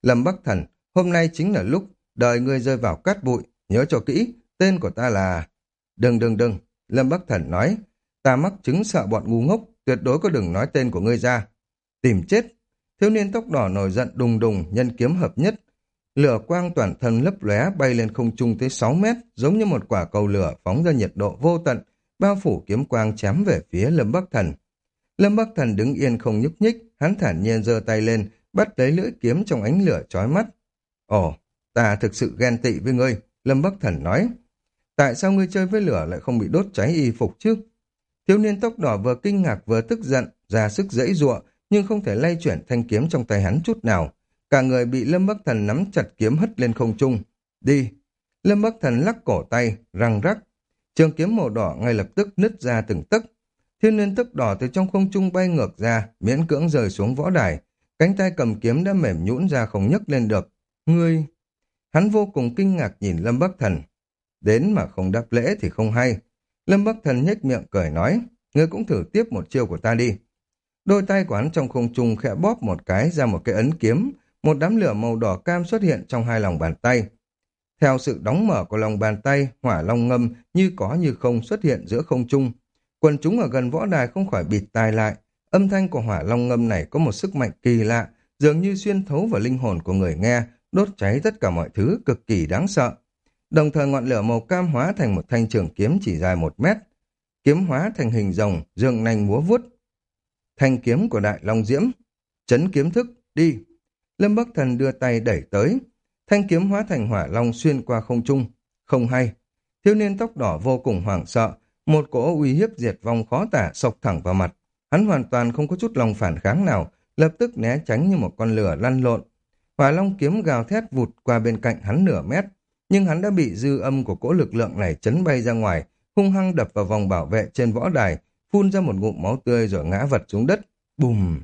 Lâm Bắc Thần, hôm nay chính là lúc đời ngươi rơi vào cát bụi, nhớ cho kỹ, tên của ta là... Đừng đừng đừng, Lâm Bắc Thần nói, ta mắc chứng sợ bọn ngu ngốc, tuyệt đối có đừng nói tên của ngươi ra. Tìm chết. Thiếu niên tóc đỏ nổi giận đùng đùng, nhân kiếm hợp nhất. Lửa quang toàn thân lấp lóe bay lên không trung tới sáu mét, giống như một quả cầu lửa phóng ra nhiệt độ vô tận, bao phủ kiếm quang chém về phía Lâm Bắc Thần. Lâm Bắc Thần đứng yên không nhúc nhích, hắn thản nhiên giơ tay lên, bắt lấy lưỡi kiếm trong ánh lửa chói mắt. Ồ, ta thực sự ghen tị với ngươi, Lâm Bắc Thần nói. Tại sao ngươi chơi với lửa lại không bị đốt cháy y phục chứ? Thiếu niên tóc đỏ vừa kinh ngạc vừa tức giận, ra sức giãy giụa, nhưng không thể lay chuyển thanh kiếm trong tay hắn chút nào. Cả người bị Lâm Bắc Thần nắm chặt kiếm hất lên không trung. Đi! Lâm Bắc Thần lắc cổ tay, răng rắc. Trường kiếm màu đỏ ngay lập tức nứt ra từng tấc. Thiếu niên tóc đỏ từ trong không trung bay ngược ra, miễn cưỡng rơi xuống võ đài. Cánh tay cầm kiếm đã mềm nhũn ra không nhấc lên được. Ngươi! Hắn vô cùng kinh ngạc nhìn Lâm Bắc Thần. Đến mà không đáp lễ thì không hay. Lâm Bắc Thần nhếch miệng cười nói, ngươi cũng thử tiếp một chiêu của ta đi. Đôi tay của hắn trong không trung khẽ bóp một cái ra một cái ấn kiếm, một đám lửa màu đỏ cam xuất hiện trong hai lòng bàn tay. Theo sự đóng mở của lòng bàn tay, hỏa long ngâm như có như không xuất hiện giữa không trung. Quần chúng ở gần võ đài không khỏi bịt tai lại. Âm thanh của hỏa long ngâm này có một sức mạnh kỳ lạ, dường như xuyên thấu vào linh hồn của người nghe, đốt cháy tất cả mọi thứ, cực kỳ đáng sợ. Đồng thời ngọn lửa màu cam hóa thành một thanh trường kiếm chỉ dài một mét. Kiếm hóa thành hình rồng, dương nanh múa vuốt. Thanh kiếm của Đại Long Diễm. Chấn kiếm thức, đi. Lâm Bắc Thần đưa tay đẩy tới. Thanh kiếm hóa thành hỏa long xuyên qua không trung. Không hay. Thiếu niên tóc đỏ vô cùng hoảng sợ. Một cỗ uy hiếp diệt vong khó tả sộc thẳng vào mặt. Hắn hoàn toàn không có chút lòng phản kháng nào, lập tức né tránh như một con lửa lăn lộn. Hỏa long kiếm gào thét vụt qua bên cạnh hắn nửa mét. Nhưng hắn đã bị dư âm của cỗ lực lượng này chấn bay ra ngoài, hung hăng đập vào vòng bảo vệ trên võ đài, phun ra một ngụm máu tươi rồi ngã vật xuống đất. Bùm!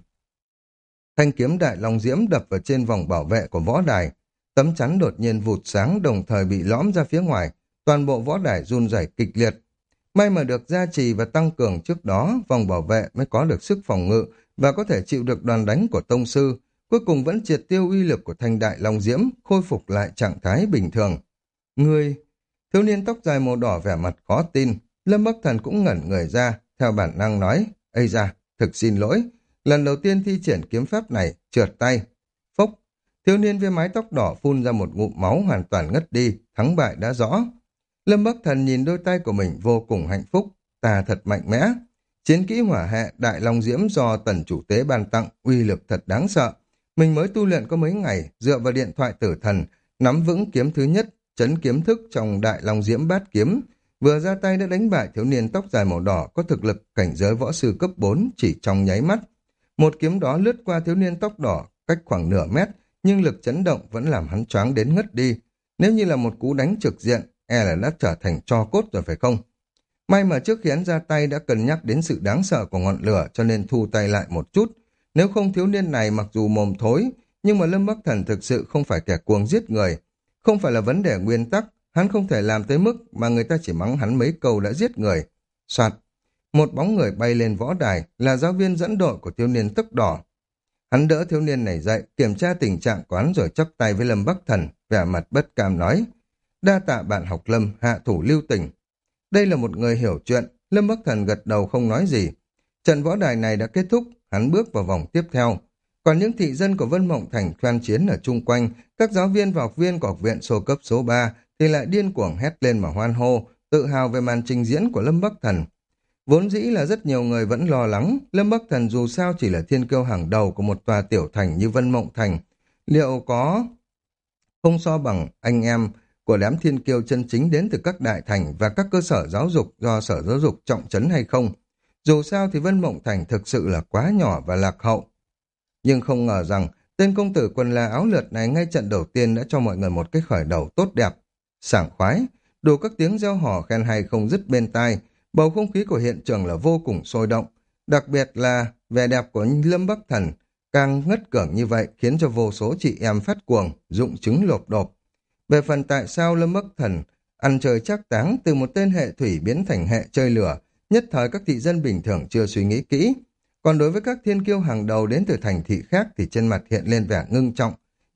Thanh kiếm Đại Long Diễm đập vào trên vòng bảo vệ của võ đài. Tấm chắn đột nhiên vụt sáng đồng thời bị lõm ra phía ngoài. Toàn bộ võ đài run rẩy kịch liệt. May mà được gia trì và tăng cường trước đó, vòng bảo vệ mới có được sức phòng ngự và có thể chịu được đòn đánh của tông sư. Cuối cùng vẫn triệt tiêu uy lực của thanh Đại Long Diễm, khôi phục lại trạng thái bình thường. Ngươi! Thiếu niên tóc dài màu đỏ vẻ mặt khó tin. Lâm Bắc Thần cũng ngẩn người ra, theo bản năng nói, ây da, thực xin lỗi. Lần đầu tiên thi triển kiếm pháp này, trượt tay. Phốc! Thiếu niên với mái tóc đỏ phun ra một ngụm máu hoàn toàn ngất đi, thắng bại đã rõ. Lâm Bắc Thần nhìn đôi tay của mình vô cùng hạnh phúc, ta thật mạnh mẽ. Chiến kỹ hỏa hệ Đại Long Diễm do tần chủ tế ban tặng, uy lực thật đáng sợ. Mình mới tu luyện có mấy ngày, dựa vào điện thoại tử thần, nắm vững kiếm thứ nhất, chấn kiếm thức trong Đại Long Diễm bát kiếm, vừa ra tay đã đánh bại thiếu niên tóc dài màu đỏ có thực lực cảnh giới võ sư cấp bốn chỉ trong nháy mắt. Một kiếm đó lướt qua thiếu niên tóc đỏ cách khoảng nửa mét, nhưng lực chấn động vẫn làm hắn choáng đến ngất đi. Nếu như là một cú đánh trực diện, e là đã trở thành tro cốt rồi phải không? May mà trước khi hắn ra tay đã cân nhắc đến sự đáng sợ của ngọn lửa cho nên thu tay lại một chút. Nếu không thiếu niên này mặc dù mồm thối, nhưng mà Lâm Bắc Thần thực sự không phải kẻ cuồng giết người. Không phải là vấn đề nguyên tắc, hắn không thể làm tới mức mà người ta chỉ mắng hắn mấy câu đã giết người. Soạt, một bóng người bay lên võ đài là giáo viên dẫn đội của thiếu niên tóc đỏ. Hắn đỡ thiếu niên này dậy, kiểm tra tình trạng của hắn rồi chắp tay với Lâm Bắc Thần, vẻ mặt bất cam nói. Đa tạ bạn học Lâm, hạ thủ lưu tình. Đây là một người hiểu chuyện, Lâm Bắc Thần gật đầu không nói gì. Trận võ đài này đã kết thúc, hắn bước vào vòng tiếp theo. Còn những thị dân của Vân Mộng Thành khoan chiến ở chung quanh, các giáo viên và học viên của học viện số cấp số ba thì lại điên cuồng hét lên mà hoan hô, tự hào về màn trình diễn của Lâm Bắc Thần. Vốn dĩ là rất nhiều người vẫn lo lắng, Lâm Bắc Thần dù sao chỉ là thiên kiêu hàng đầu của một tòa tiểu thành như Vân Mộng Thành. Liệu có không so bằng anh em của đám thiên kiêu chân chính đến từ các đại thành và các cơ sở giáo dục do sở giáo dục trọng trấn hay không? Dù sao thì Vân Mộng Thành thực sự là quá nhỏ và lạc hậu. Nhưng không ngờ rằng tên công tử quần là áo lượt này ngay trận đầu tiên đã cho mọi người một cái khởi đầu tốt đẹp. Sảng khoái, đủ các tiếng reo hò khen hay không dứt bên tai, bầu không khí của hiện trường là vô cùng sôi động. Đặc biệt là vẻ đẹp của Lâm Bắc Thần càng ngất cường như vậy khiến cho vô số chị em phát cuồng, dụng chứng lộp đột. Về phần tại sao Lâm Bắc Thần ăn chơi trác táng từ một tên hệ thủy biến thành hệ chơi lửa, nhất thời các thị dân bình thường chưa suy nghĩ kỹ. Còn đối với các thiên kiêu hàng đầu đến từ thành thị khác thì trên mặt hiện lên vẻ ngưng trọng.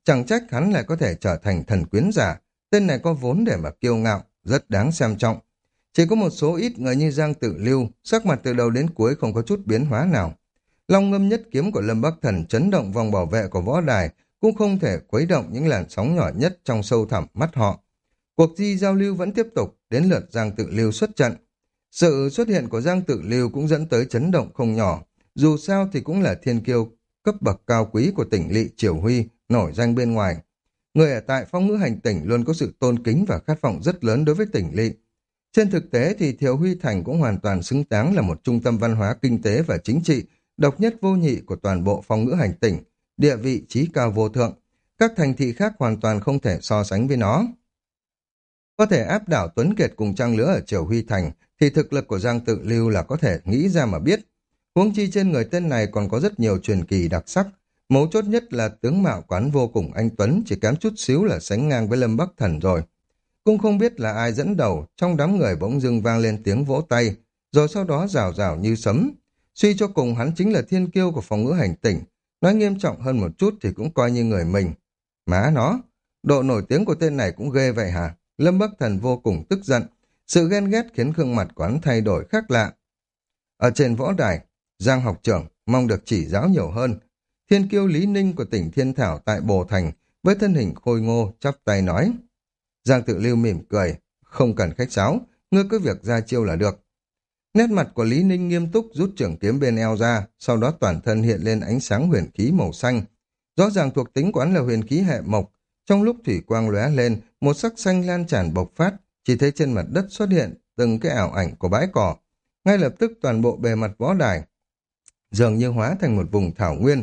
Chẳng trách hắn lại có thể trở thành thần quyến giả. Tên này có vốn để mà kiêu ngạo, rất đáng xem trọng. Chỉ có một số ít người như Giang Tự Lưu, sắc mặt từ đầu đến cuối không có chút biến hóa nào. Long ngâm nhất kiếm của Lâm Bắc Thần chấn động vòng bảo vệ của võ đài, cũng không thể khuấy động những làn sóng nhỏ nhất trong sâu thẳm mắt họ. Cuộc di giao lưu vẫn tiếp tục, đến lượt Giang Tự Lưu xuất trận. Sự xuất hiện của Giang Tự Lưu cũng dẫn tới chấn động không nhỏ, dù sao thì cũng là thiên kiêu cấp bậc cao quý của tỉnh Lỵ Triều Huy, nổi danh bên ngoài. Người ở tại Phong Ngữ Hành Tỉnh luôn có sự tôn kính và khát vọng rất lớn đối với tỉnh Lỵ. Trên thực tế thì Thiều Huy Thành cũng hoàn toàn xứng đáng là một trung tâm văn hóa kinh tế và chính trị, độc nhất vô nhị của toàn bộ Phong Ngữ Hành Tỉnh, địa vị chí cao vô thượng. Các thành thị khác hoàn toàn không thể so sánh với nó. Có thể áp đảo Tuấn Kiệt cùng trang lứa ở Triều Huy Thành, thì thực lực của Giang Tự Lưu là có thể nghĩ ra mà biết. Huống chi trên người tên này còn có rất nhiều truyền kỳ đặc sắc. Mấu chốt nhất là tướng mạo quán vô cùng anh tuấn, chỉ kém chút xíu là sánh ngang với Lâm Bắc Thần rồi. Cũng không biết là ai dẫn đầu, trong đám người bỗng dưng vang lên tiếng vỗ tay, rồi sau đó rào rào như sấm. Suy cho cùng hắn chính là thiên kiêu của Phong Ngữ Hành Tỉnh, nói nghiêm trọng hơn một chút thì cũng coi như người mình. Má nó, độ nổi tiếng của tên này cũng ghê vậy hả? Lâm Bắc Thần vô cùng tức giận, sự ghen ghét khiến gương mặt của hắn thay đổi khác lạ. Ở trên võ đài, Giang học trưởng mong được chỉ giáo nhiều hơn. Thiên kiêu Lý Ninh của tỉnh Thiên Thảo tại Bồ Thành với thân hình khôi ngô chắp tay nói. Giang Tự Lưu mỉm cười, không cần khách sáo, ngươi cứ việc ra chiêu là được. Nét mặt của Lý Ninh nghiêm túc rút trường kiếm bên eo ra, sau đó toàn thân hiện lên ánh sáng huyền khí màu xanh. Rõ ràng thuộc tính của hắn là huyền khí hệ mộc, trong lúc thủy quang lóe lên, một sắc xanh lan tràn bộc phát, chỉ thấy trên mặt đất xuất hiện từng cái ảo ảnh của bãi cỏ. Ngay lập tức toàn bộ bề mặt võ đài dường như hóa thành một vùng thảo nguyên.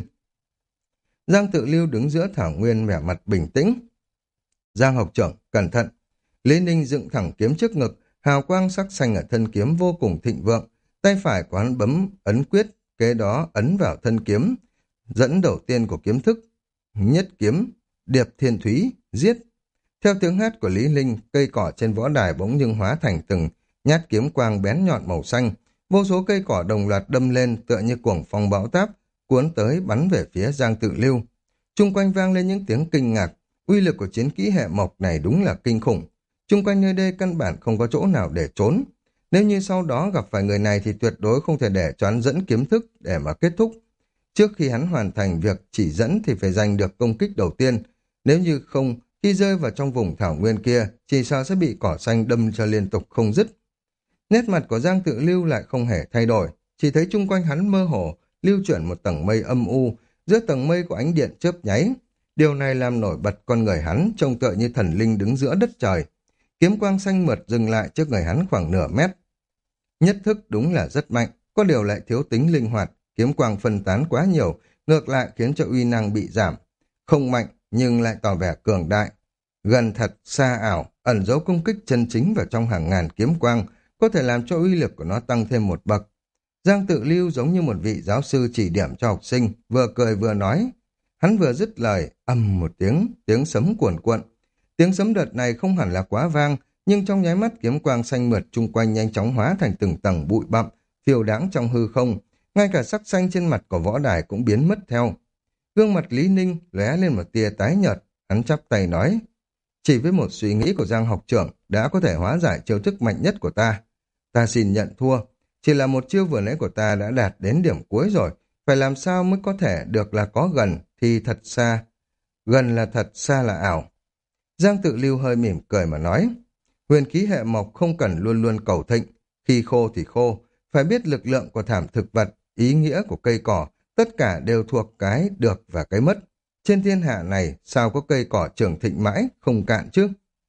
Giang Tự Lưu đứng giữa thảo nguyên vẻ mặt bình tĩnh. Giang học trưởng, cẩn thận. Lý Ninh dựng thẳng kiếm trước ngực, hào quang sắc xanh ở thân kiếm vô cùng thịnh vượng, tay phải của hắn bấm ấn quyết, kế đó ấn vào thân kiếm. Dẫn đầu tiên của kiếm thức, nhất kiếm, điệp thiên thúy, giết. Theo tiếng hát của Lý Ninh, cây cỏ trên võ đài bỗng nhưng hóa thành từng nhát kiếm quang bén nhọn màu xanh. Vô số cây cỏ đồng loạt đâm lên tựa như cuồng phong bão táp, cuốn tới bắn về phía Giang Tự Lưu. Trung quanh vang lên những tiếng kinh ngạc, uy lực của chiến kỹ hệ mộc này đúng là kinh khủng. Trung quanh nơi đây căn bản không có chỗ nào để trốn. Nếu như sau đó gặp phải người này thì tuyệt đối không thể để cho hắn dẫn kiếm thức để mà kết thúc. Trước khi hắn hoàn thành việc chỉ dẫn thì phải giành được công kích đầu tiên. Nếu như không, khi rơi vào trong vùng thảo nguyên kia, chỉ sợ sẽ bị cỏ xanh đâm cho liên tục không dứt. Nét mặt của Giang Tự Lưu lại không hề thay đổi, chỉ thấy chung quanh hắn mơ hồ, lưu chuyển một tầng mây âm u, giữa tầng mây có ánh điện chớp nháy. Điều này làm nổi bật con người hắn trông tựa như thần linh đứng giữa đất trời. Kiếm quang xanh mượt dừng lại trước người hắn khoảng nửa mét. Nhất thức đúng là rất mạnh, có điều lại thiếu tính linh hoạt, kiếm quang phân tán quá nhiều, ngược lại khiến cho uy năng bị giảm. Không mạnh nhưng lại tỏ vẻ cường đại. Gần thật, xa ảo, ẩn giấu công kích chân chính vào trong hàng ngàn kiếm quang, có thể làm cho uy lực của nó tăng thêm một bậc. Giang Tự Lưu giống như một vị giáo sư chỉ điểm cho học sinh, vừa cười vừa nói. Hắn vừa dứt lời, ầm một tiếng, tiếng sấm cuồn cuộn. Tiếng sấm đợt này không hẳn là quá vang, nhưng trong nháy mắt kiếm quang xanh mượt chung quanh nhanh chóng hóa thành từng tầng bụi bặm, phiêu đáng trong hư không. Ngay cả sắc xanh trên mặt của võ đài cũng biến mất theo. Gương mặt Lý Ninh lóe lên một tia tái nhợt, hắn chắp tay nói. Chỉ với một suy nghĩ của Giang học trưởng đã có thể hóa giải chiêu thức mạnh nhất của ta. Ta xin nhận thua. Chỉ là một chiêu vừa nãy của ta đã đạt đến điểm cuối rồi. Phải làm sao mới có thể được là có gần thì thật xa. Gần là thật, xa là ảo. Giang Tự Lưu hơi mỉm cười mà nói. Huyền khí hệ mộc không cần luôn luôn cầu thịnh. Khi khô thì khô. Phải biết lực lượng của thảm thực vật, ý nghĩa của cây cỏ. Tất cả đều thuộc cái được và cái mất. Trên thiên hạ này sao có cây cỏ trưởng thịnh mãi, không cạn chứ?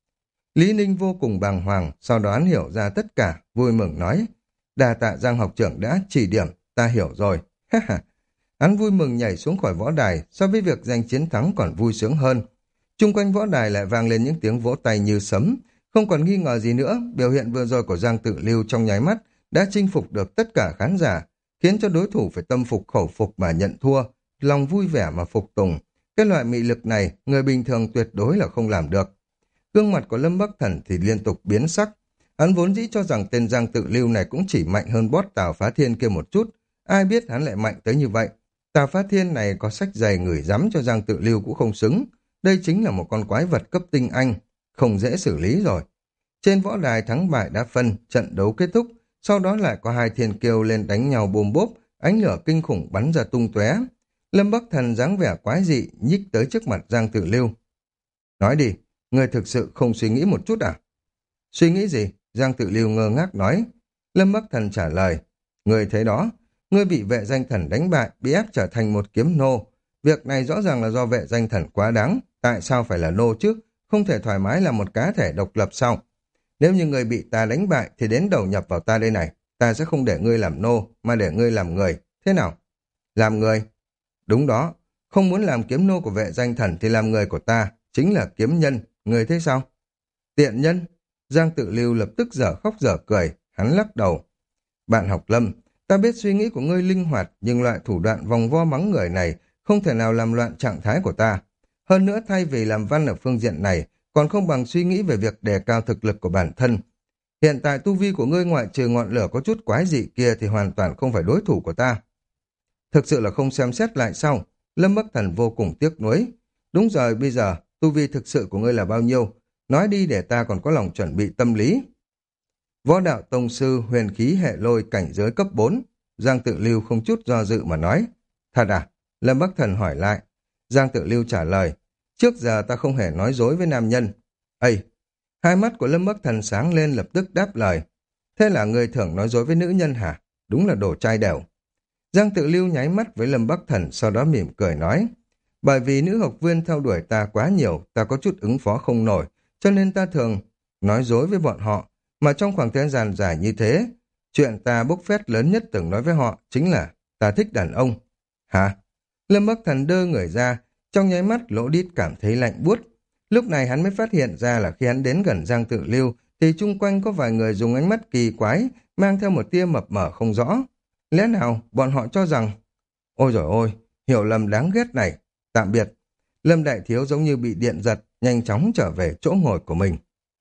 Lý Ninh vô cùng bàng hoàng, sau đó hắn hiểu ra tất cả, vui mừng nói. Đà tạ Giang học trưởng đã chỉ điểm, ta hiểu rồi. Hắn vui mừng nhảy xuống khỏi võ đài, so với việc giành chiến thắng còn vui sướng hơn. Trung quanh võ đài lại vang lên những tiếng vỗ tay như sấm. Không còn nghi ngờ gì nữa, biểu hiện vừa rồi của Giang Tự Lưu trong nháy mắt đã chinh phục được tất cả khán giả, khiến cho đối thủ phải tâm phục khẩu phục mà nhận thua, lòng vui vẻ mà phục tùng. Cái loại mị lực này, người bình thường tuyệt đối là không làm được. Gương mặt của Lâm Bắc Thần thì liên tục biến sắc. Hắn vốn dĩ cho rằng tên Giang Tự Lưu này cũng chỉ mạnh hơn boss Tào Phá Thiên kia một chút. Ai biết hắn lại mạnh tới như vậy. Tào Phá Thiên này có sách dày ngửi dắm cho Giang Tự Lưu cũng không xứng. đây chính là một con quái vật cấp tinh anh, không dễ xử lý rồi. Trên võ đài thắng bại đã phân, trận đấu kết thúc, sau đó lại có hai thiên kiêu lên đánh nhau bôm bốp, ánh lửa kinh khủng bắn ra tung tóe. Lâm Bắc Thần dáng vẻ quái dị nhích tới trước mặt Giang Tự Lưu. Nói đi, ngươi thực sự không suy nghĩ một chút à? Suy nghĩ gì? Giang Tự Lưu ngơ ngác nói. Lâm Bắc Thần trả lời. Ngươi thấy đó, ngươi bị vệ danh thần đánh bại, bị ép trở thành một kiếm nô. Việc này rõ ràng là do vệ danh thần quá đáng. Tại sao phải là nô chứ? Không thể thoải mái là một cá thể độc lập sao? Nếu như ngươi bị ta đánh bại thì đến đầu nhập vào ta đây này. Ta sẽ không để ngươi làm nô, mà để ngươi làm người. Thế nào? Làm người? Đúng đó. Không muốn làm kiếm nô của vệ danh thần thì làm người của ta. Chính là kiếm nhân. Ngươi thấy sao? Tiện nhân? Giang Tự Lưu lập tức dở khóc dở cười. Hắn lắc đầu. Bạn học Lâm, ta biết suy nghĩ của ngươi linh hoạt, nhưng loại thủ đoạn vòng vo mắng người này không thể nào làm loạn trạng thái của ta. Hơn nữa, thay vì làm văn ở phương diện này, còn không bằng suy nghĩ về việc đề cao thực lực của bản thân. Hiện tại tu vi của ngươi ngoại trừ ngọn lửa có chút quái dị kia thì hoàn toàn không phải đối thủ của ta. Thực sự là không xem xét lại sau. Lâm Bắc Thần vô cùng tiếc nuối. Đúng rồi, bây giờ tu vi thực sự của ngươi là bao nhiêu? Nói đi để ta còn có lòng chuẩn bị tâm lý. Võ đạo tông sư huyền khí hệ lôi cảnh giới cấp bốn. Giang Tự Lưu không chút do dự mà nói. Thật à? Lâm Bắc Thần hỏi lại. Giang Tự Lưu trả lời. Trước giờ ta không hề nói dối với nam nhân. Ây! Hai mắt của Lâm Bắc Thần sáng lên lập tức đáp lời. Thế là ngươi thường nói dối với nữ nhân hả? Đúng là đồ trai đều. Giang Tự Lưu nháy mắt với Lâm Bắc Thần, sau đó mỉm cười nói. Bởi vì nữ học viên theo đuổi ta quá nhiều, ta có chút ứng phó không nổi, cho nên ta thường nói dối với bọn họ. Mà trong khoảng thời gian dài như thế, chuyện ta bốc phét lớn nhất từng nói với họ chính là ta thích đàn ông. Hả? Lâm Bắc Thần đơ người ra, trong nháy mắt Lỗ Đít cảm thấy lạnh buốt. Lúc này hắn mới phát hiện ra là khi hắn đến gần Giang Tự Lưu thì chung quanh có vài người dùng ánh mắt kỳ quái, mang theo một tia mập mờ không rõ. Lẽ nào bọn họ cho rằng... Ôi dồi ôi, hiểu lầm đáng ghét này. Tạm biệt. Lâm Đại Thiếu giống như bị điện giật, nhanh chóng trở về chỗ ngồi của mình.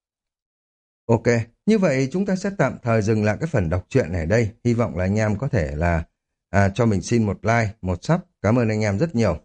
Ok, như vậy chúng ta sẽ tạm thời dừng lại cái phần đọc truyện này ở đây. Hy vọng là anh em có thể là à, cho mình xin một like, một sub. Cảm ơn anh em rất nhiều.